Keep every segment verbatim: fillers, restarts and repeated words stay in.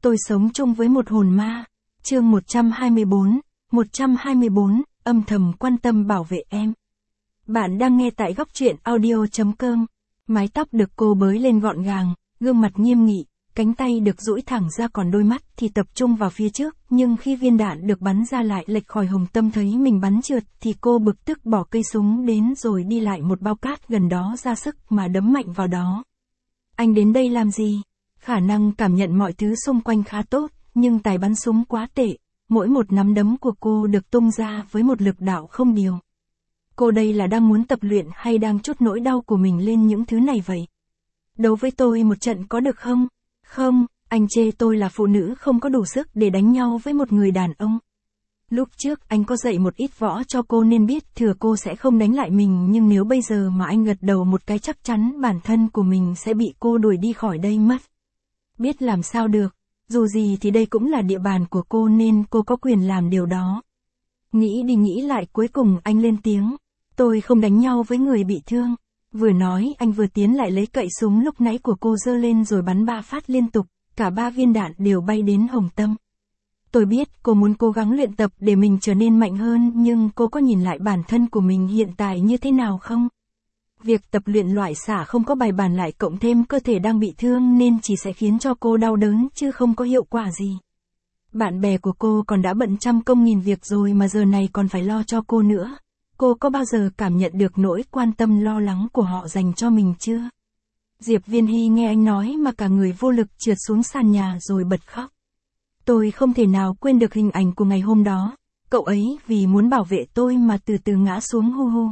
Tôi sống chung với một hồn ma. Chương một trăm hai mươi bốn, một trăm hai mươi bốn, âm thầm quan tâm bảo vệ em. Bạn đang nghe tại góc truyện audio chấm com. Mái tóc được cô bới lên gọn gàng, gương mặt nghiêm nghị, cánh tay được duỗi thẳng ra, còn đôi mắt thì tập trung vào phía trước, nhưng khi viên đạn được bắn ra lại lệch khỏi hồng tâm thấy mình bắn trượt thì cô bực tức bỏ cây súng đến rồi đi lại một bao cát gần đó ra sức mà đấm mạnh vào đó. Anh đến đây làm gì? Khả năng cảm nhận mọi thứ xung quanh khá tốt, nhưng tài bắn súng quá tệ, mỗi một nắm đấm của cô được tung ra với một lực đạo không điều. Cô đây là đang muốn tập luyện hay đang trút nỗi đau của mình lên những thứ này vậy? Đấu với tôi một trận có được không? Không, anh chê tôi là phụ nữ không có đủ sức để đánh nhau với một người đàn ông. Lúc trước anh có dạy một ít võ cho cô nên biết thừa cô sẽ không đánh lại mình, nhưng nếu bây giờ mà anh gật đầu một cái chắc chắn bản thân của mình sẽ bị cô đuổi đi khỏi đây mất. Biết làm sao được, dù gì thì đây cũng là địa bàn của cô nên cô có quyền làm điều đó. Nghĩ đi nghĩ lại cuối cùng anh lên tiếng, tôi không đánh nhau với người bị thương. Vừa nói anh vừa tiến lại lấy cậy súng lúc nãy của cô giơ lên rồi bắn ba phát liên tục, cả ba viên đạn đều bay đến hồng tâm. Tôi biết cô muốn cố gắng luyện tập để mình trở nên mạnh hơn, nhưng cô có nhìn lại bản thân của mình hiện tại như thế nào không? Việc tập luyện loại xả không có bài bản lại cộng thêm cơ thể đang bị thương nên chỉ sẽ khiến cho cô đau đớn chứ không có hiệu quả gì. Bạn bè của cô còn đã bận trăm công nghìn việc rồi mà giờ này còn phải lo cho cô nữa. Cô có bao giờ cảm nhận được nỗi quan tâm lo lắng của họ dành cho mình chưa? Diệp Viên Hy nghe anh nói mà cả người vô lực trượt xuống sàn nhà rồi bật khóc. Tôi không thể nào quên được hình ảnh của ngày hôm đó. Cậu ấy vì muốn bảo vệ tôi mà từ từ ngã xuống hu hu.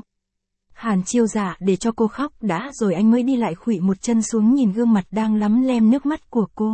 Hàn Chiêu Dạ để cho cô khóc đã rồi anh mới đi lại khuỵu một chân xuống nhìn gương mặt đang lắm lem nước mắt của cô.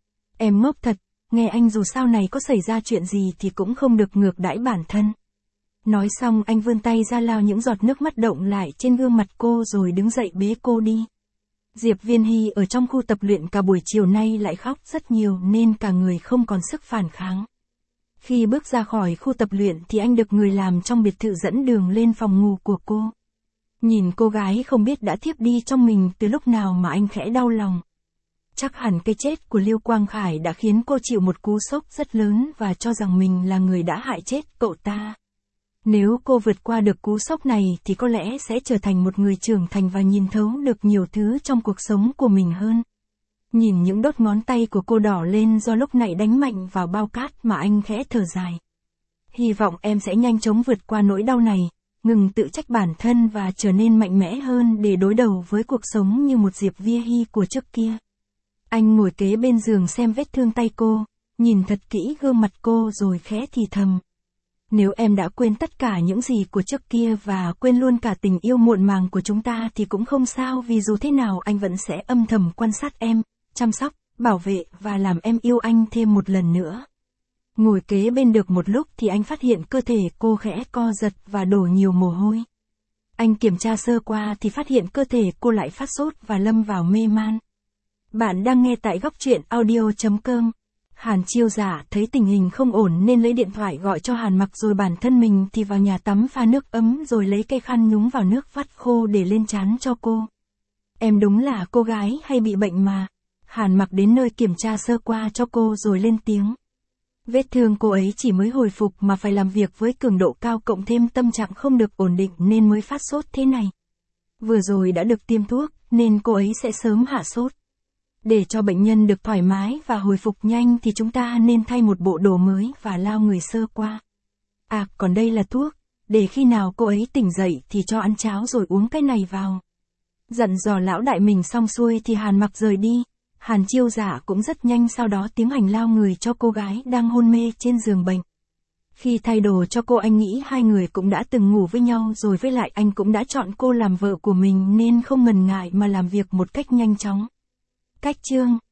Em ngốc thật, nghe anh dù sau này có xảy ra chuyện gì thì cũng không được ngược đãi bản thân. Nói xong anh vươn tay ra lau những giọt nước mắt động lại trên gương mặt cô rồi đứng dậy bế cô đi. Diệp Viên Hy ở trong khu tập luyện cả buổi chiều nay lại khóc rất nhiều nên cả người không còn sức phản kháng. Khi bước ra khỏi khu tập luyện thì anh được người làm trong biệt thự dẫn đường lên phòng ngủ của cô. Nhìn cô gái không biết đã thiếp đi trong mình từ lúc nào mà anh khẽ đau lòng. Chắc hẳn cái chết của Lưu Quang Khải đã khiến cô chịu một cú sốc rất lớn và cho rằng mình là người đã hại chết cậu ta. Nếu cô vượt qua được cú sốc này thì có lẽ sẽ trở thành một người trưởng thành và nhìn thấu được nhiều thứ trong cuộc sống của mình hơn. Nhìn những đốt ngón tay của cô đỏ lên do lúc nãy đánh mạnh vào bao cát mà anh khẽ thở dài. Hy vọng em sẽ nhanh chóng vượt qua nỗi đau này, ngừng tự trách bản thân và trở nên mạnh mẽ hơn để đối đầu với cuộc sống như một Diệp Viên Hy của trước kia. Anh ngồi kế bên giường xem vết thương tay cô, nhìn thật kỹ gương mặt cô rồi khẽ thì thầm. Nếu em đã quên tất cả những gì của trước kia và quên luôn cả tình yêu muộn màng của chúng ta thì cũng không sao, vì dù thế nào anh vẫn sẽ âm thầm quan sát em, chăm sóc, bảo vệ và làm em yêu anh thêm một lần nữa. Ngồi kế bên được một lúc thì anh phát hiện cơ thể cô khẽ co giật và đổ nhiều mồ hôi. Anh kiểm tra sơ qua thì phát hiện cơ thể cô lại phát sốt và lâm vào mê man. Bạn đang nghe tại góc truyện audio chấm com. Hàn Chiêu Dạ thấy tình hình không ổn nên lấy điện thoại gọi cho Hàn Mặc, rồi bản thân mình thì vào nhà tắm pha nước ấm rồi lấy cây khăn nhúng vào nước vắt khô để lên trán cho cô. Em đúng là cô gái hay bị bệnh mà. Hàn Mặc đến nơi kiểm tra sơ qua cho cô rồi lên tiếng. Vết thương cô ấy chỉ mới hồi phục mà phải làm việc với cường độ cao cộng thêm tâm trạng không được ổn định nên mới phát sốt thế này. Vừa rồi đã được tiêm thuốc nên cô ấy sẽ sớm hạ sốt. Để cho bệnh nhân được thoải mái và hồi phục nhanh thì chúng ta nên thay một bộ đồ mới và lau người sơ qua. À, còn đây là thuốc, để khi nào cô ấy tỉnh dậy thì cho ăn cháo rồi uống cái này vào. Dặn dò lão đại mình xong xuôi thì Hàn Mặc rời đi. Hàn Chiêu Dạ cũng rất nhanh sau đó tiến hành lau người cho cô gái đang hôn mê trên giường bệnh. Khi thay đồ cho cô anh nghĩ hai người cũng đã từng ngủ với nhau rồi, với lại anh cũng đã chọn cô làm vợ của mình nên không ngần ngại mà làm việc một cách nhanh chóng. Cách chương